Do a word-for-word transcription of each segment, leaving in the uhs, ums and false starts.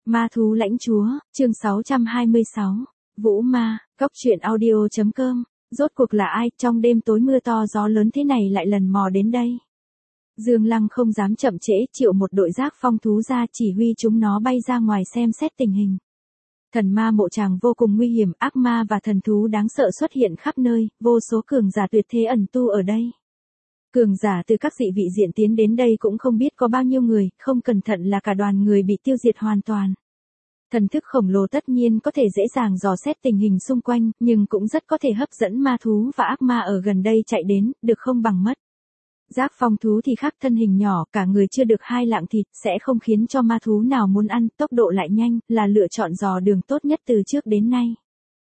Ma thú lãnh chúa, chương sáu trăm hai mươi sáu. Vũ ma, Cốc truyện audio chấm com. Rốt cuộc là ai trong đêm tối mưa to gió lớn thế này lại lần mò đến đây? Dương Lăng không dám chậm trễ, triệu một đội giác phong thú ra chỉ huy chúng nó bay ra ngoài xem xét tình hình. Thần ma mộ tràng vô cùng nguy hiểm, ác ma và thần thú đáng sợ xuất hiện khắp nơi, vô số cường giả tuyệt thế ẩn tu ở đây. Cường giả từ các dị vị diện tiến đến đây cũng không biết có bao nhiêu người, không cẩn thận là cả đoàn người bị tiêu diệt hoàn toàn. Thần thức khổng lồ tất nhiên có thể dễ dàng dò xét tình hình xung quanh, nhưng cũng rất có thể hấp dẫn ma thú và ác ma ở gần đây chạy đến, được không bằng mất. Giác phong thú thì khác, thân hình nhỏ, cả người chưa được hai lạng thịt, sẽ không khiến cho ma thú nào muốn ăn, tốc độ lại nhanh, là lựa chọn dò đường tốt nhất từ trước đến nay.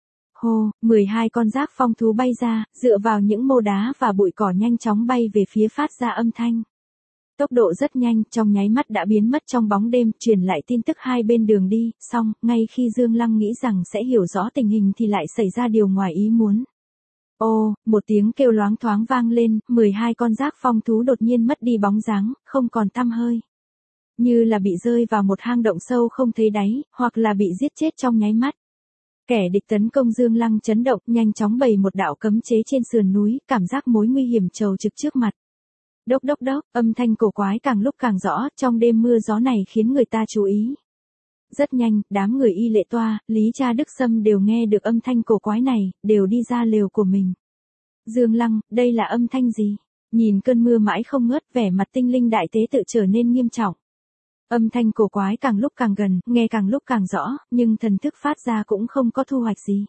Hô, mười hai con giác phong thú bay ra, dựa vào những mô đá và bụi cỏ nhanh chóng bay về phía phát ra âm thanh. Tốc độ rất nhanh, trong nháy mắt đã biến mất trong bóng đêm, truyền lại tin tức hai bên đường đi, xong, ngay khi Dương Lăng nghĩ rằng sẽ hiểu rõ tình hình thì lại xảy ra điều ngoài ý muốn. Ô, một tiếng kêu loáng thoáng vang lên, mười hai con giác phong thú đột nhiên mất đi bóng dáng, không còn tăm hơi. Như là bị rơi vào một hang động sâu không thấy đáy, hoặc là bị giết chết trong nháy mắt. Kẻ địch tấn công Dương Lăng chấn động, nhanh chóng bày một đạo cấm chế trên sườn núi, cảm giác mối nguy hiểm trầu trực trước mặt. Đốc đốc đốc, âm thanh cổ quái càng lúc càng rõ, trong đêm mưa gió này khiến người ta chú ý. Rất nhanh, đám người Y Lệ Toa, Lý Cha Đức Sâm đều nghe được âm thanh cổ quái này, đều đi ra lều của mình. Dương Lăng, đây là âm thanh gì? Nhìn cơn mưa mãi không ngớt, vẻ mặt tinh linh đại tế tự trở nên nghiêm trọng. Âm thanh cổ quái càng lúc càng gần, nghe càng lúc càng rõ, nhưng thần thức phát ra cũng không có thu hoạch gì.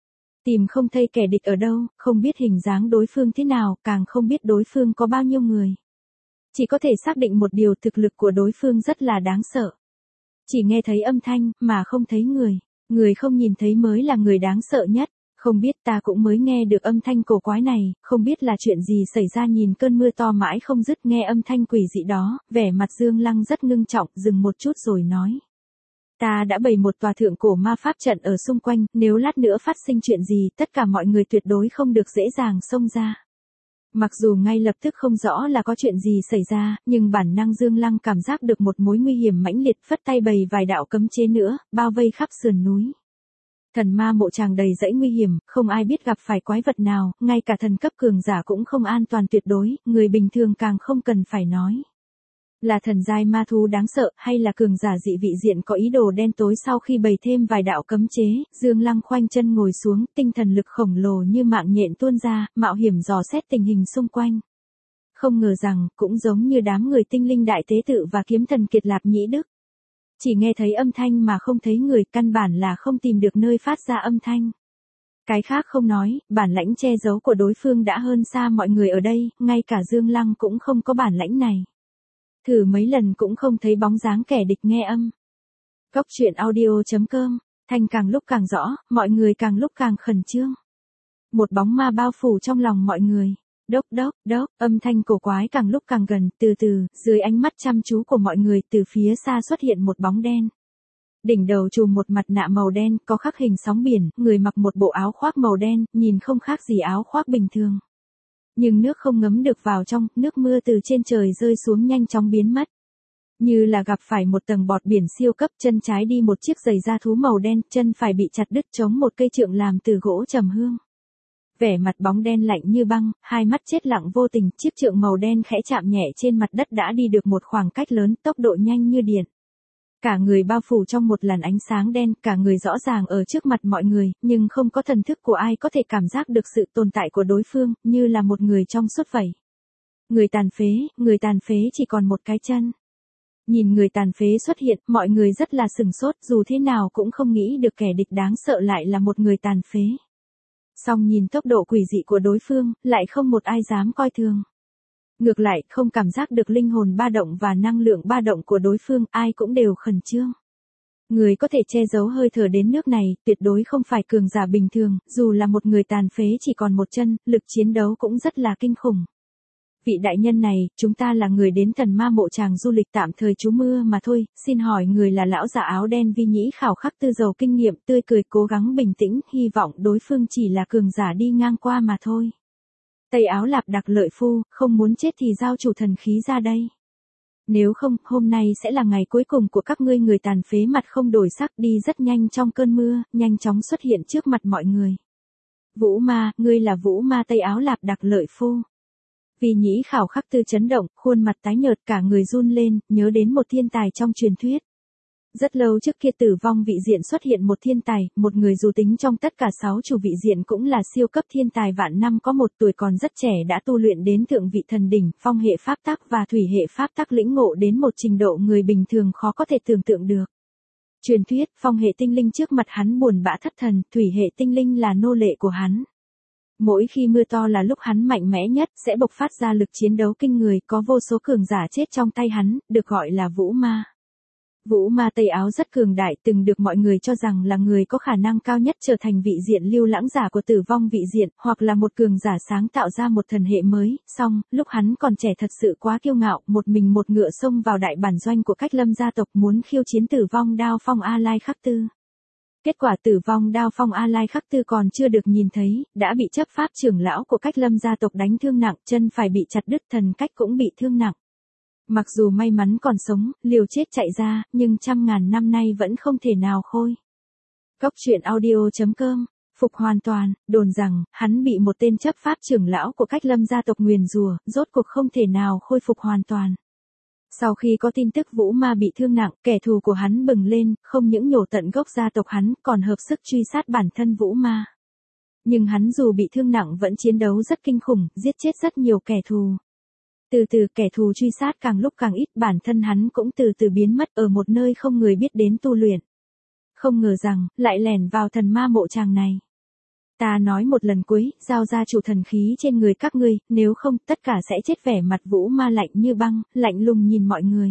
Tìm không thấy kẻ địch ở đâu, không biết hình dáng đối phương thế nào, càng không biết đối phương có bao nhiêu người. Chỉ có thể xác định một điều, thực lực của đối phương rất là đáng sợ. Chỉ nghe thấy âm thanh, mà không thấy người. Người không nhìn thấy mới là người đáng sợ nhất. Không biết, ta cũng mới nghe được âm thanh cổ quái này, không biết là chuyện gì xảy ra. Nhìn cơn mưa to mãi không dứt, nghe âm thanh quỷ dị đó, vẻ mặt Dương Lăng rất ngưng trọng, dừng một chút rồi nói. Ta đã bày một tòa thượng cổ ma pháp trận ở xung quanh, nếu lát nữa phát sinh chuyện gì, tất cả mọi người tuyệt đối không được dễ dàng xông ra. Mặc dù ngay lập tức không rõ là có chuyện gì xảy ra, nhưng bản năng Dương Lăng cảm giác được một mối nguy hiểm mãnh liệt, phất tay bày vài đạo cấm chế nữa, bao vây khắp sườn núi. Thần ma mộ tràng đầy dãy nguy hiểm, không ai biết gặp phải quái vật nào, ngay cả thần cấp cường giả cũng không an toàn tuyệt đối, người bình thường càng không cần phải nói. Là thần giai ma thú đáng sợ, hay là cường giả dị vị diện có ý đồ đen tối? Sau khi bày thêm vài đạo cấm chế, Dương Lăng khoanh chân ngồi xuống, tinh thần lực khổng lồ như mạng nhện tuôn ra, mạo hiểm dò xét tình hình xung quanh. Không ngờ rằng, cũng giống như đám người tinh linh đại tế tự và kiếm thần Kiệt Lạp Nhĩ Đức. Chỉ nghe thấy âm thanh mà không thấy người, căn bản là không tìm được nơi phát ra âm thanh. Cái khác không nói, bản lãnh che giấu của đối phương đã hơn xa mọi người ở đây, ngay cả Dương Lăng cũng không có bản lãnh này. Thử mấy lần cũng không thấy bóng dáng kẻ địch nghe âm. Cốc truyện audio chấm com, thanh càng lúc càng rõ, mọi người càng lúc càng khẩn trương. Một bóng ma bao phủ trong lòng mọi người. Đốc đốc đốc, âm thanh cổ quái càng lúc càng gần, từ từ, dưới ánh mắt chăm chú của mọi người, từ phía xa xuất hiện một bóng đen. Đỉnh đầu trùm một mặt nạ màu đen, có khắc hình sóng biển, người mặc một bộ áo khoác màu đen, nhìn không khác gì áo khoác bình thường. Nhưng nước không ngấm được vào trong, nước mưa từ trên trời rơi xuống nhanh chóng biến mất. Như là gặp phải một tầng bọt biển siêu cấp, chân trái đi một chiếc giày da thú màu đen, chân phải bị chặt đứt chống một cây trượng làm từ gỗ trầm hương. Vẻ mặt bóng đen lạnh như băng, hai mắt chết lặng vô tình, chiếc trượng màu đen khẽ chạm nhẹ trên mặt đất đã đi được một khoảng cách lớn, tốc độ nhanh như điện. Cả người bao phủ trong một làn ánh sáng đen, cả người rõ ràng ở trước mặt mọi người, nhưng không có thần thức của ai có thể cảm giác được sự tồn tại của đối phương, như là một người trong suốt vậy. Người tàn phế, người tàn phế chỉ còn một cái chân. Nhìn người tàn phế xuất hiện, mọi người rất là sửng sốt, dù thế nào cũng không nghĩ được kẻ địch đáng sợ lại là một người tàn phế. Song nhìn tốc độ quỷ dị của đối phương, lại không một ai dám coi thường. Ngược lại, không cảm giác được linh hồn ba động và năng lượng ba động của đối phương, ai cũng đều khẩn trương. Người có thể che giấu hơi thở đến nước này, tuyệt đối không phải cường giả bình thường, dù là một người tàn phế chỉ còn một chân, lực chiến đấu cũng rất là kinh khủng. Vị đại nhân này, chúng ta là người đến thần ma mộ tràng du lịch tạm thời trú mưa mà thôi, xin hỏi người là lão già áo đen Vi Nhĩ khảo khắc tư giàu kinh nghiệm, tươi cười cố gắng bình tĩnh, hy vọng đối phương chỉ là cường giả đi ngang qua mà thôi. Tây áo lạp đặc lợi phu, không muốn chết thì giao chủ thần khí ra đây. Nếu không, hôm nay sẽ là ngày cuối cùng của các ngươi. Người tàn phế mặt không đổi sắc đi rất nhanh trong cơn mưa, nhanh chóng xuất hiện trước mặt mọi người. Vũ ma, ngươi là Vũ ma Tây Áo Lạp Đặc Lợi Phu. Vì Nhĩ Khảo Khắc Tư chấn động, khuôn mặt tái nhợt, cả người run lên, nhớ đến một thiên tài trong truyền thuyết. Rất lâu trước kia Tử Vong vị diện xuất hiện một thiên tài, một người dù tính trong tất cả sáu chủ vị diện cũng là siêu cấp thiên tài, vạn năm có một, tuổi còn rất trẻ đã tu luyện đến thượng vị thần đỉnh, phong hệ pháp tắc và thủy hệ pháp tắc lĩnh ngộ đến một trình độ người bình thường khó có thể tưởng tượng được. Truyền thuyết, phong hệ tinh linh trước mặt hắn buồn bã thất thần, thủy hệ tinh linh là nô lệ của hắn. Mỗi khi mưa to là lúc hắn mạnh mẽ nhất, sẽ bộc phát ra lực chiến đấu kinh người, có vô số cường giả chết trong tay hắn, được gọi là Vũ ma. Vũ ma Tây Áo rất cường đại, từng được mọi người cho rằng là người có khả năng cao nhất trở thành vị diện lưu lãng giả của Tử Vong vị diện, hoặc là một cường giả sáng tạo ra một thần hệ mới. Song, lúc hắn còn trẻ thật sự quá kiêu ngạo, một mình một ngựa xông vào đại bản doanh của Cách Lâm gia tộc muốn khiêu chiến Tử Vong Đao Phong A Lai Khắc Tư. Kết quả Tử Vong Đao Phong A Lai Khắc Tư còn chưa được nhìn thấy, đã bị chấp pháp trưởng lão của Cách Lâm gia tộc đánh thương nặng, chân phải bị chặt đứt, thần cách cũng bị thương nặng. Mặc dù may mắn còn sống, liều chết chạy ra, nhưng trăm ngàn năm nay vẫn không thể nào khôi. Cốc truyện audio chấm com. Phục hoàn toàn, đồn rằng, hắn bị một tên chấp pháp trưởng lão của Cách Lâm gia tộc nguyền rủa, rốt cuộc không thể nào khôi phục hoàn toàn. Sau khi có tin tức Vũ ma bị thương nặng, kẻ thù của hắn bừng lên, không những nhổ tận gốc gia tộc hắn, còn hợp sức truy sát bản thân Vũ ma. Nhưng hắn dù bị thương nặng vẫn chiến đấu rất kinh khủng, giết chết rất nhiều kẻ thù. Từ từ kẻ thù truy sát càng lúc càng ít, bản thân hắn cũng từ từ biến mất ở một nơi không người biết đến tu luyện. Không ngờ rằng, lại lẻn vào thần ma mộ tràng này. Ta nói một lần cuối, giao ra chủ thần khí trên người các ngươi, nếu không, tất cả sẽ chết. Vẻ mặt Vũ ma lạnh như băng, lạnh lùng nhìn mọi người.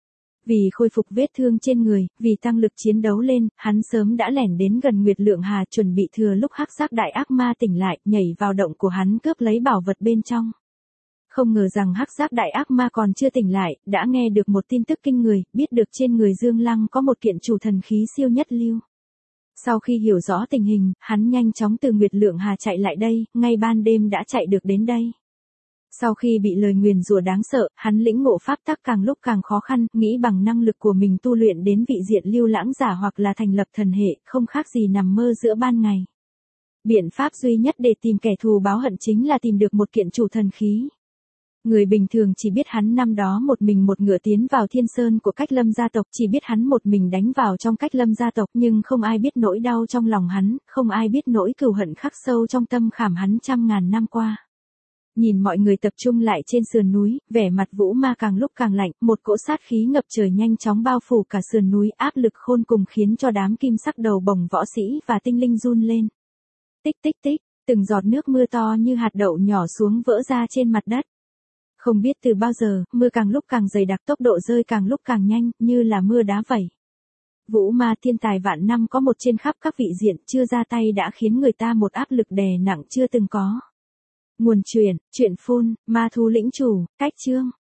Vì khôi phục vết thương trên người, vì tăng lực chiến đấu lên, hắn sớm đã lẻn đến gần Nguyệt Lượng Hà, chuẩn bị thừa lúc hắc giác đại ác ma tỉnh lại, nhảy vào động của hắn cướp lấy bảo vật bên trong. Không ngờ rằng hắc giác đại ác ma còn chưa tỉnh lại, đã nghe được một tin tức kinh người, biết được trên người Dương Lăng có một kiện chủ thần khí siêu nhất lưu. Sau khi hiểu rõ tình hình, hắn nhanh chóng từ Nguyệt Lượng Hà chạy lại đây, ngay ban đêm đã chạy được đến đây. Sau khi bị lời nguyền rủa đáng sợ, hắn lĩnh ngộ pháp tắc càng lúc càng khó khăn, nghĩ bằng năng lực của mình tu luyện đến vị diện lưu lãng giả hoặc là thành lập thần hệ, không khác gì nằm mơ giữa ban ngày. Biện pháp duy nhất để tìm kẻ thù báo hận chính là tìm được một kiện chủ thần khí. Người bình thường chỉ biết hắn năm đó một mình một ngựa tiến vào thiên sơn của Cách Lâm gia tộc, chỉ biết hắn một mình đánh vào trong Cách Lâm gia tộc, nhưng không ai biết nỗi đau trong lòng hắn, không ai biết nỗi cừu hận khắc sâu trong tâm khảm hắn trăm ngàn năm qua. Nhìn mọi người tập trung lại trên sườn núi, vẻ mặt Vũ ma càng lúc càng lạnh, một cỗ sát khí ngập trời nhanh chóng bao phủ cả sườn núi, áp lực khôn cùng khiến cho đám kim sắc đầu bồng võ sĩ và tinh linh run lên. Tích tích tích, từng giọt nước mưa to như hạt đậu nhỏ xuống vỡ ra trên mặt đất. Không biết từ bao giờ, mưa càng lúc càng dày đặc, tốc độ rơi càng lúc càng nhanh, như là mưa đá vậy. Vũ ma thiên tài vạn năm có một trên khắp các vị diện, chưa ra tay đã khiến người ta một áp lực đè nặng chưa từng có. Nguồn truyện, truyện phun, ma thú lĩnh chủ, cách chương.